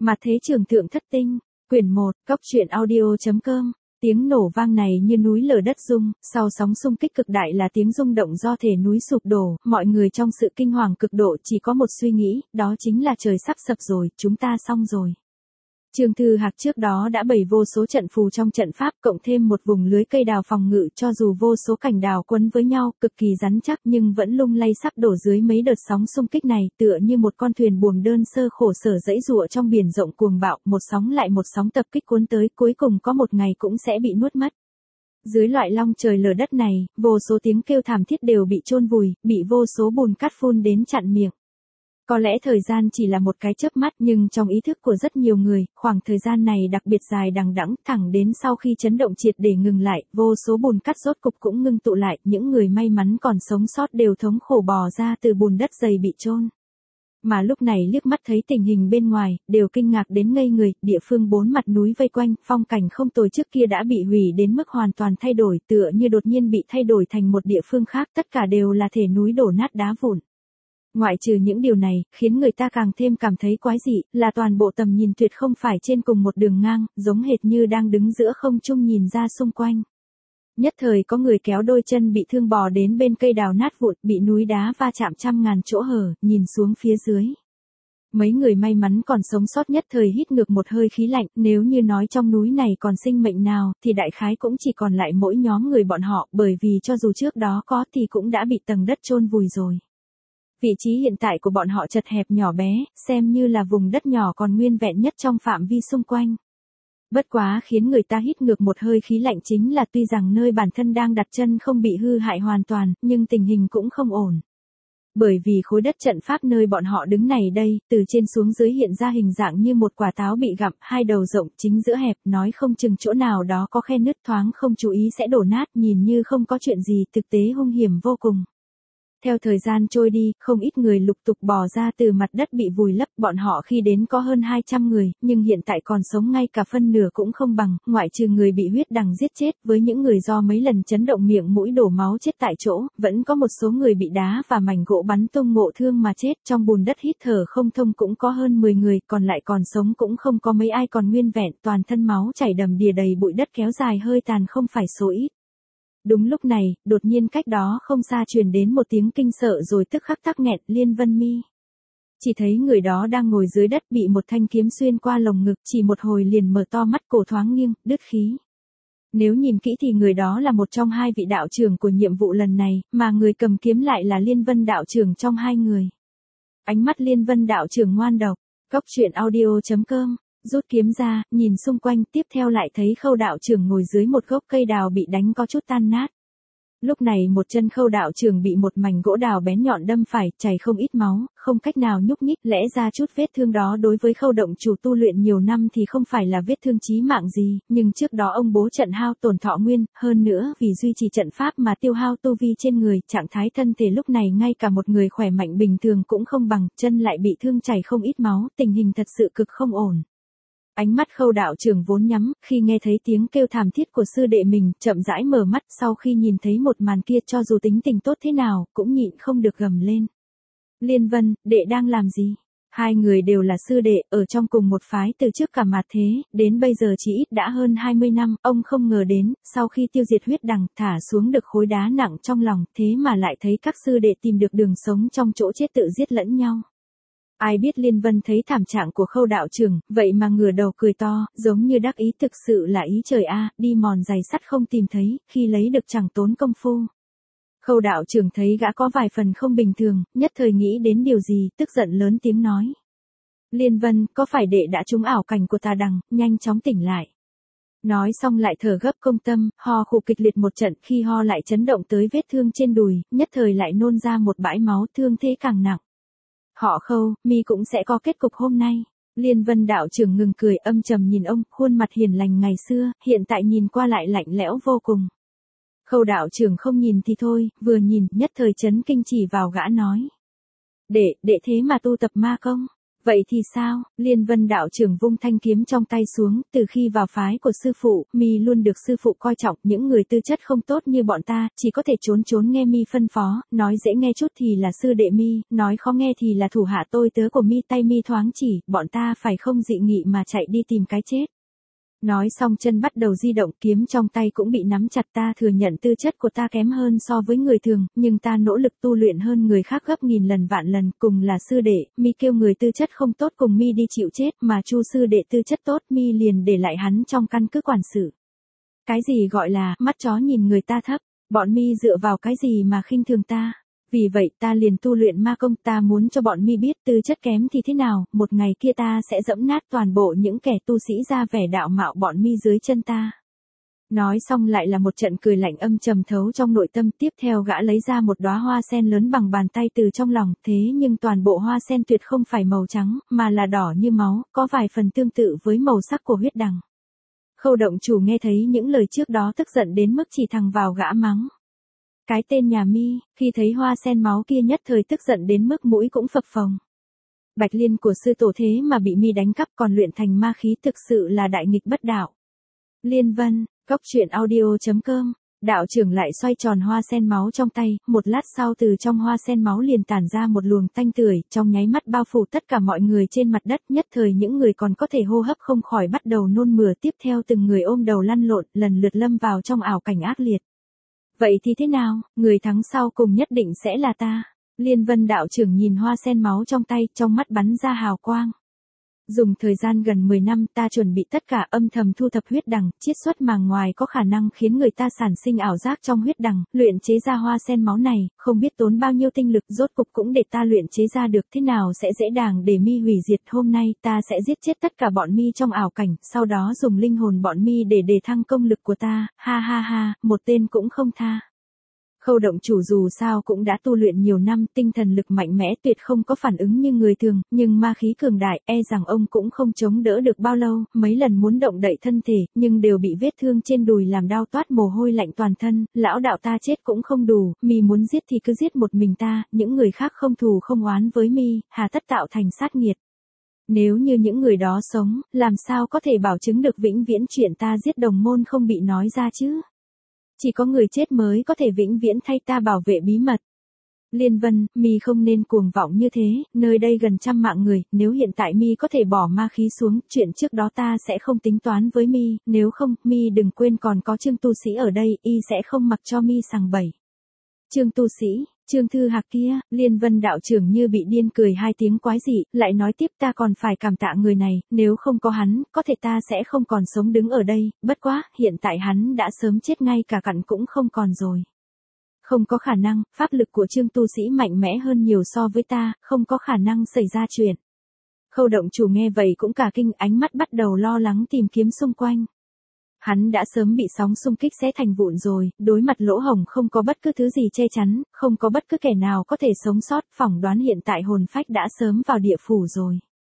Mặt thế trường thượng thất tinh, quyển 1, cóc truyện audio.com. Tiếng nổ vang này như núi lở đất rung, sau sóng xung kích cực đại là tiếng rung động do thể núi sụp đổ, mọi người trong sự kinh hoàng cực độ chỉ có một suy nghĩ, đó chính là trời sắp sập rồi, chúng ta xong rồi. Trương Thư Hạc trước đó đã bày vô số trận phù trong trận pháp, cộng thêm một vùng lưới cây đào phòng ngự, cho dù vô số cành đào quấn với nhau, cực kỳ rắn chắc nhưng vẫn lung lay sắp đổ dưới mấy đợt sóng xung kích này, tựa như một con thuyền buồm đơn sơ khổ sở giãy giụa trong biển rộng cuồng bạo, một sóng lại một sóng tập kích cuốn tới, cuối cùng có một ngày cũng sẽ bị nuốt mất. Dưới loại long trời lở đất này, vô số tiếng kêu thảm thiết đều bị chôn vùi, bị vô số bùn cát phun đến chặn miệng. Có lẽ thời gian chỉ là một cái chớp mắt, nhưng trong ý thức của rất nhiều người, khoảng thời gian này đặc biệt dài đằng đẵng, thẳng đến sau khi chấn động triệt để ngừng lại, vô số bùn cát rốt cục cũng ngưng tụ lại, những người may mắn còn sống sót đều thống khổ bò ra từ bùn đất dày bị chôn. Mà lúc này liếc mắt thấy tình hình bên ngoài, đều kinh ngạc đến ngây người, địa phương 4 mặt núi vây quanh, phong cảnh không tồi trước kia đã bị hủy đến mức hoàn toàn thay đổi, tựa như đột nhiên bị thay đổi thành một địa phương khác, tất cả đều là thể núi đổ nát đá vụn. Ngoại trừ những điều này, khiến người ta càng thêm cảm thấy quái dị, là toàn bộ tầm nhìn tuyệt không phải trên cùng một đường ngang, giống hệt như đang đứng giữa không trung nhìn ra xung quanh. Nhất thời có người kéo đôi chân bị thương bò đến bên cây đào nát vụn, bị núi đá va chạm trăm ngàn chỗ hở, nhìn xuống phía dưới. Mấy người may mắn còn sống sót nhất thời hít ngược một hơi khí lạnh, nếu như nói trong núi này còn sinh mệnh nào, thì đại khái cũng chỉ còn lại mỗi nhóm người bọn họ, bởi vì cho dù trước đó có thì cũng đã bị tầng đất chôn vùi rồi. Vị trí hiện tại của bọn họ chật hẹp nhỏ bé, xem như là vùng đất nhỏ còn nguyên vẹn nhất trong phạm vi xung quanh. Bất quá khiến người ta hít ngược một hơi khí lạnh chính là tuy rằng nơi bản thân đang đặt chân không bị hư hại hoàn toàn, nhưng tình hình cũng không ổn. Bởi vì khối đất trận pháp nơi bọn họ đứng này đây, từ trên xuống dưới hiện ra hình dạng như một quả táo bị gặm, hai đầu rộng chính giữa hẹp, nói không chừng chỗ nào đó có khe nứt, thoáng không chú ý sẽ đổ nát, nhìn như không có chuyện gì, thực tế hung hiểm vô cùng. Theo thời gian trôi đi, không ít người lục tục bò ra từ mặt đất bị vùi lấp, bọn họ khi đến có hơn 200 người, nhưng hiện tại còn sống ngay cả phân nửa cũng không bằng, ngoại trừ người bị huyết đằng giết chết, với những người do mấy lần chấn động miệng mũi đổ máu chết tại chỗ, vẫn có một số người bị đá và mảnh gỗ bắn tung ngộ thương mà chết, trong bùn đất hít thở không thông cũng có hơn 10 người, còn lại còn sống cũng không có mấy ai còn nguyên vẹn, toàn thân máu chảy đầm đìa đầy bụi đất kéo dài hơi tàn không phải số ít. Đúng lúc này, đột nhiên cách đó không xa truyền đến một tiếng kinh sợ rồi tức khắc tắc nghẹn, Liên Vân Mi. Chỉ thấy người đó đang ngồi dưới đất bị một thanh kiếm xuyên qua lồng ngực, chỉ một hồi liền mở to mắt, cổ thoáng nghiêng, đứt khí. Nếu nhìn kỹ thì người đó là một trong hai vị đạo trưởng của nhiệm vụ lần này, mà người cầm kiếm lại là Liên Vân đạo trưởng trong hai người. Ánh mắt Liên Vân đạo trưởng ngoan độc, cóc truyện audio.com. Rút kiếm ra, nhìn xung quanh, tiếp theo lại thấy Khâu đạo trưởng ngồi dưới một gốc cây đào bị đánh có chút tan nát. Lúc này một chân Khâu đạo trưởng bị một mảnh gỗ đào bén nhọn đâm phải, chảy không ít máu, không cách nào nhúc nhích, lẽ ra chút vết thương đó đối với Khâu động chủ tu luyện nhiều năm thì không phải là vết thương chí mạng gì, nhưng trước đó ông bố trận hao tổn thọ nguyên, hơn nữa vì duy trì trận pháp mà tiêu hao tu vi trên người, trạng thái thân thể lúc này ngay cả một người khỏe mạnh bình thường cũng không bằng, chân lại bị thương chảy không ít máu, tình hình thật sự cực không ổn. Ánh mắt Khâu đạo trưởng vốn nhắm, khi nghe thấy tiếng kêu thảm thiết của sư đệ mình, chậm rãi mở mắt, sau khi nhìn thấy một màn kia cho dù tính tình tốt thế nào, cũng nhịn không được gầm lên. Liên Vân, đệ đang làm gì? Hai người đều là sư đệ, ở trong cùng một phái từ trước cả mạt thế, đến bây giờ chỉ ít đã hơn 20 năm, ông không ngờ đến, sau khi tiêu diệt huyết đằng, thả xuống được khối đá nặng trong lòng, thế mà lại thấy các sư đệ tìm được đường sống trong chỗ chết tự giết lẫn nhau. Ai biết Liên Vân thấy thảm trạng của Khâu đạo trưởng, vậy mà ngửa đầu cười to, giống như đắc ý, thực sự là ý trời a, đi mòn giày sắt không tìm thấy, khi lấy được chẳng tốn công phu. Khâu đạo trưởng thấy gã có vài phần không bình thường, nhất thời nghĩ đến điều gì, tức giận lớn tiếng nói. Liên Vân, có phải đệ đã trúng ảo cảnh của tà đằng, nhanh chóng tỉnh lại. Nói xong lại thở gấp công tâm, ho khụ kịch liệt một trận, khi ho lại chấn động tới vết thương trên đùi, nhất thời lại nôn ra một bãi máu, thương thế càng nặng. Họ Khâu, mi cũng sẽ có kết cục hôm nay. Liên Vân đạo trưởng ngừng cười, âm trầm nhìn ông, khuôn mặt hiền lành ngày xưa, hiện tại nhìn qua lại lạnh lẽo vô cùng. Khâu đạo trưởng không nhìn thì thôi, vừa nhìn, nhất thời chấn kinh chỉ vào gã nói. Đệ thế mà tu tập ma công. Vậy thì sao? Liên Vân đạo trưởng vung thanh kiếm trong tay xuống, từ khi vào phái của sư phụ, mi luôn được sư phụ coi trọng, những người tư chất không tốt như bọn ta, chỉ có thể trốn trốn nghe mi phân phó, nói dễ nghe chút thì là sư đệ mi, nói khó nghe thì là thủ hạ tôi tớ của mi, tay mi thoáng chỉ, bọn ta phải không dị nghị mà chạy đi tìm cái chết. Nói xong chân bắt đầu di động, kiếm trong tay cũng bị nắm chặt. Ta thừa nhận tư chất của ta kém hơn so với người thường, nhưng ta nỗ lực tu luyện hơn người khác gấp nghìn lần vạn lần, cùng là sư đệ, mi kêu người tư chất không tốt cùng mi đi chịu chết, mà Chu sư đệ tư chất tốt, mi liền để lại hắn trong căn cứ quản sự. Cái gì gọi là mắt chó nhìn người ta thấp, bọn mi dựa vào cái gì mà khinh thường ta? Vì vậy ta liền tu luyện ma công, ta muốn cho bọn mi biết tư chất kém thì thế nào, một ngày kia ta sẽ dẫm nát toàn bộ những kẻ tu sĩ ra vẻ đạo mạo bọn mi dưới chân ta. Nói xong lại là một trận cười lạnh âm trầm thấu trong nội tâm, tiếp theo gã lấy ra một đóa hoa sen lớn bằng bàn tay từ trong lòng, thế nhưng toàn bộ hoa sen tuyệt không phải màu trắng, mà là đỏ như máu, có vài phần tương tự với màu sắc của huyết đằng. Khâu động chủ nghe thấy những lời trước đó tức giận đến mức chỉ thẳng vào gã mắng. Cái tên nhà mi, khi thấy hoa sen máu kia nhất thời tức giận đến mức mũi cũng phập phồng. Bạch liên của sư tổ thế mà bị mi đánh cắp còn luyện thành ma khí, thực sự là đại nghịch bất đạo. Liên Vân, Cốc Truyện Audio.com. Đạo trưởng lại xoay tròn hoa sen máu trong tay, một lát sau từ trong hoa sen máu liền tản ra một luồng tanh tưởi, trong nháy mắt bao phủ tất cả mọi người trên mặt đất, nhất thời những người còn có thể hô hấp không khỏi bắt đầu nôn mửa, tiếp theo từng người ôm đầu lăn lộn, lần lượt lâm vào trong ảo cảnh ác liệt. Vậy thì thế nào, người thắng sau cùng nhất định sẽ là ta. Liên Vân đạo trưởng nhìn hoa sen máu trong tay, trong mắt bắn ra hào quang. Dùng thời gian gần 10 năm ta chuẩn bị tất cả, âm thầm thu thập huyết đằng, chiết xuất màng ngoài có khả năng khiến người ta sản sinh ảo giác trong huyết đằng, luyện chế ra hoa sen máu này, không biết tốn bao nhiêu tinh lực, rốt cục cũng để ta luyện chế ra được, thế nào sẽ dễ dàng để mi hủy diệt. Hôm nay ta sẽ giết chết tất cả bọn mi trong ảo cảnh, sau đó dùng linh hồn bọn mi để đề thăng công lực của ta, ha ha ha, một tên cũng không tha. Khâu động chủ dù sao cũng đã tu luyện nhiều năm, tinh thần lực mạnh mẽ, tuyệt không có phản ứng như người thường, nhưng ma khí cường đại, e rằng ông cũng không chống đỡ được bao lâu, mấy lần muốn động đậy thân thể, nhưng đều bị vết thương trên đùi làm đau toát mồ hôi lạnh toàn thân. Lão đạo, ta chết cũng không đủ, mi muốn giết thì cứ giết một mình ta, những người khác không thù không oán với mi, hà tất tạo thành sát nghiệt. Nếu như những người đó sống, làm sao có thể bảo chứng được vĩnh viễn chuyện ta giết đồng môn không bị nói ra chứ? Chỉ có người chết mới có thể vĩnh viễn thay ta bảo vệ bí mật. Liên Vân, mi không nên cuồng vọng như thế, nơi đây gần 100 mạng người, nếu hiện tại mi có thể bỏ ma khí xuống, chuyện trước đó ta sẽ không tính toán với mi, nếu không, mi đừng quên còn có Trương tu sĩ ở đây, y sẽ không mặc cho mi sằng bẫy. Trương tu sĩ, Trương Thư Hạc kia, Liên Vân đạo trưởng như bị điên cười hai tiếng quái dị, lại nói tiếp, ta còn phải cảm tạ người này, nếu không có hắn, có thể ta sẽ không còn sống đứng ở đây, bất quá, hiện tại hắn đã sớm chết, ngay cả cặn cũng không còn rồi. Không có khả năng, pháp lực của Trương tu sĩ mạnh mẽ hơn nhiều so với ta, không có khả năng xảy ra chuyện. Khâu động chủ nghe vậy cũng cả kinh, ánh mắt bắt đầu lo lắng tìm kiếm xung quanh. Hắn đã sớm bị sóng xung kích xé thành vụn rồi, đối mặt lỗ hổng không có bất cứ thứ gì che chắn, không có bất cứ kẻ nào có thể sống sót, phỏng đoán hiện tại hồn phách đã sớm vào địa phủ rồi.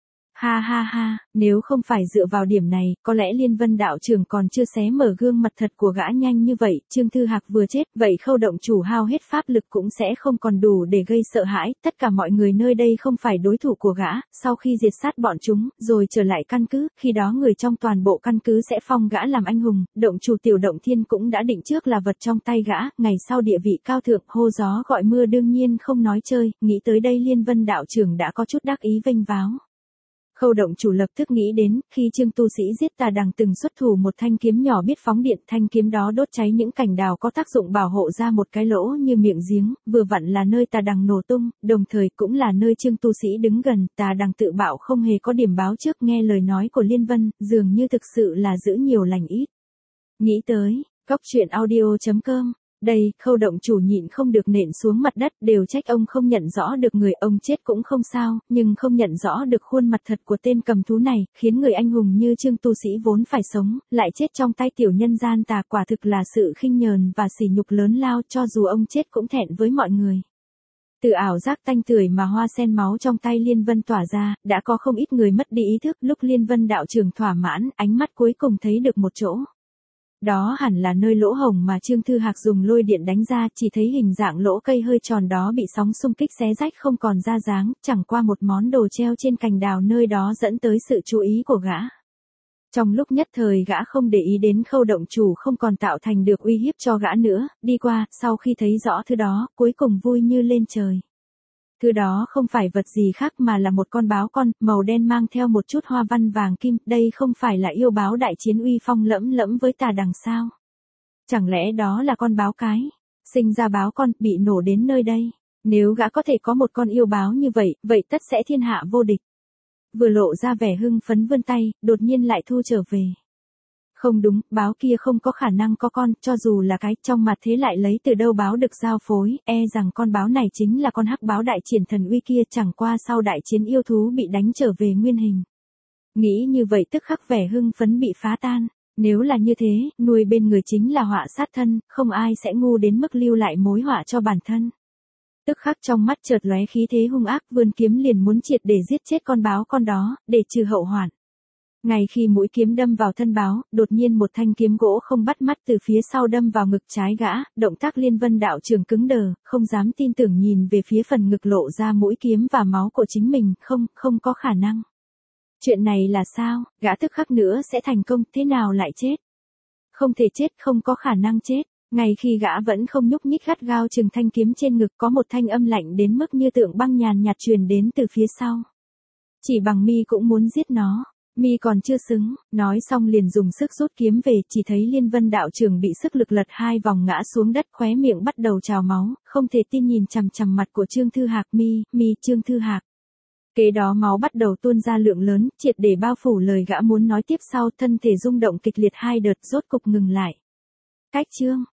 Ha ha ha, nếu không phải dựa vào điểm này, có lẽ Liên Vân đạo trưởng còn chưa xé mở gương mặt thật của gã nhanh như vậy. Trương Thư Hạc vừa chết, vậy Khâu động chủ hao hết pháp lực cũng sẽ không còn đủ để gây sợ hãi, tất cả mọi người nơi đây không phải đối thủ của gã, sau khi diệt sát bọn chúng, rồi trở lại căn cứ, khi đó người trong toàn bộ căn cứ sẽ phong gã làm anh hùng. Động chủ Tiểu Động Thiên cũng đã định trước là vật trong tay gã, ngày sau địa vị cao thượng, hô gió gọi mưa đương nhiên không nói chơi, nghĩ tới đây Liên Vân đạo trưởng đã có chút đắc ý vênh váo. Khâu động chủ lập tức nghĩ đến, khi Trương tu sĩ giết Tà Đằng từng xuất thủ một thanh kiếm nhỏ biết phóng điện, thanh kiếm đó đốt cháy những cành đào có tác dụng bảo hộ ra một cái lỗ như miệng giếng, vừa vặn là nơi Tà Đằng nổ tung, đồng thời cũng là nơi Trương tu sĩ đứng gần. Tà Đằng tự bạo không hề có điểm báo trước, nghe lời nói của Liên Vân, dường như thực sự là giữ nhiều lành ít. Nghĩ tới, Cốc Truyện Audio.com. Đây, Khâu động chủ nhịn không được nện xuống mặt đất, đều trách ông không nhận rõ được người, ông chết cũng không sao, nhưng không nhận rõ được khuôn mặt thật của tên cầm thú này, khiến người anh hùng như Trương tu sĩ vốn phải sống, lại chết trong tay tiểu nhân gian tà, quả thực là sự khinh nhờn và sỉ nhục lớn lao, cho dù ông chết cũng thẹn với mọi người. Từ ảo giác tanh tưởi mà hoa sen máu trong tay Liên Vân tỏa ra, đã có không ít người mất đi ý thức, lúc Liên Vân đạo trưởng thỏa mãn, ánh mắt cuối cùng thấy được một chỗ. Đó hẳn là nơi lỗ hổng mà Trương Thư Hạc dùng lôi điện đánh ra, chỉ thấy hình dạng lỗ cây hơi tròn đó bị sóng xung kích xé rách không còn ra dáng, chẳng qua một món đồ treo trên cành đào nơi đó dẫn tới sự chú ý của gã. Trong lúc nhất thời gã không để ý đến Khâu động chủ không còn tạo thành được uy hiếp cho gã nữa, đi qua, sau khi thấy rõ thứ đó, cuối cùng vui như lên trời. Thứ đó không phải vật gì khác mà là một con báo con, màu đen mang theo một chút hoa văn vàng kim, đây không phải là yêu báo đại chiến uy phong lẫm lẫm với tà đằng sao? Chẳng lẽ đó là con báo cái, sinh ra báo con, bị nổ đến nơi đây? Nếu gã có thể có một con yêu báo như vậy, vậy tất sẽ thiên hạ vô địch. Vừa lộ ra vẻ hưng phấn vươn tay, đột nhiên lại thu trở về. Không đúng, báo kia không có khả năng có con, cho dù là cái, trong mặt thế lại lấy từ đâu báo được giao phối, rằng con báo này chính là con hắc báo đại triển thần uy kia, chẳng qua sau đại chiến yêu thú bị đánh trở về nguyên hình. Nghĩ như vậy tức khắc vẻ hưng phấn bị phá tan, nếu là như thế, nuôi bên người chính là họa sát thân, không ai sẽ ngu đến mức lưu lại mối họa cho bản thân. Tức khắc trong mắt chợt lóe khí thế hung ác, vươn kiếm liền muốn triệt để giết chết con báo con đó, để trừ hậu hoạn. Ngay khi mũi kiếm đâm vào thân báo, đột nhiên một thanh kiếm gỗ không bắt mắt từ phía sau đâm vào ngực trái gã, động tác Liên Vân đạo trưởng cứng đờ, không dám tin tưởng nhìn về phía phần ngực lộ ra mũi kiếm và máu của chính mình, không có khả năng. Chuyện này là sao, gã tức khắc nữa sẽ thành công, thế nào lại chết? Không thể chết, không có khả năng chết. Ngay khi gã vẫn không nhúc nhích gắt gao chừng thanh kiếm trên ngực, có một thanh âm lạnh đến mức như tượng băng nhàn nhạt truyền đến từ phía sau. Chỉ bằng mi cũng muốn giết nó. Mi còn chưa xứng, nói xong liền dùng sức rút kiếm về, chỉ thấy Liên Vân đạo trưởng bị sức lực lật 2 vòng ngã xuống đất, khóe miệng bắt đầu trào máu, không thể tin nhìn chằm chằm mặt của Trương Thư Hạc. Mi, Trương Thư Hạc. Kế đó máu bắt đầu tuôn ra lượng lớn, triệt để bao phủ lời gã muốn nói tiếp sau, thân thể rung động kịch liệt 2 đợt, rốt cục ngừng lại. Cách chương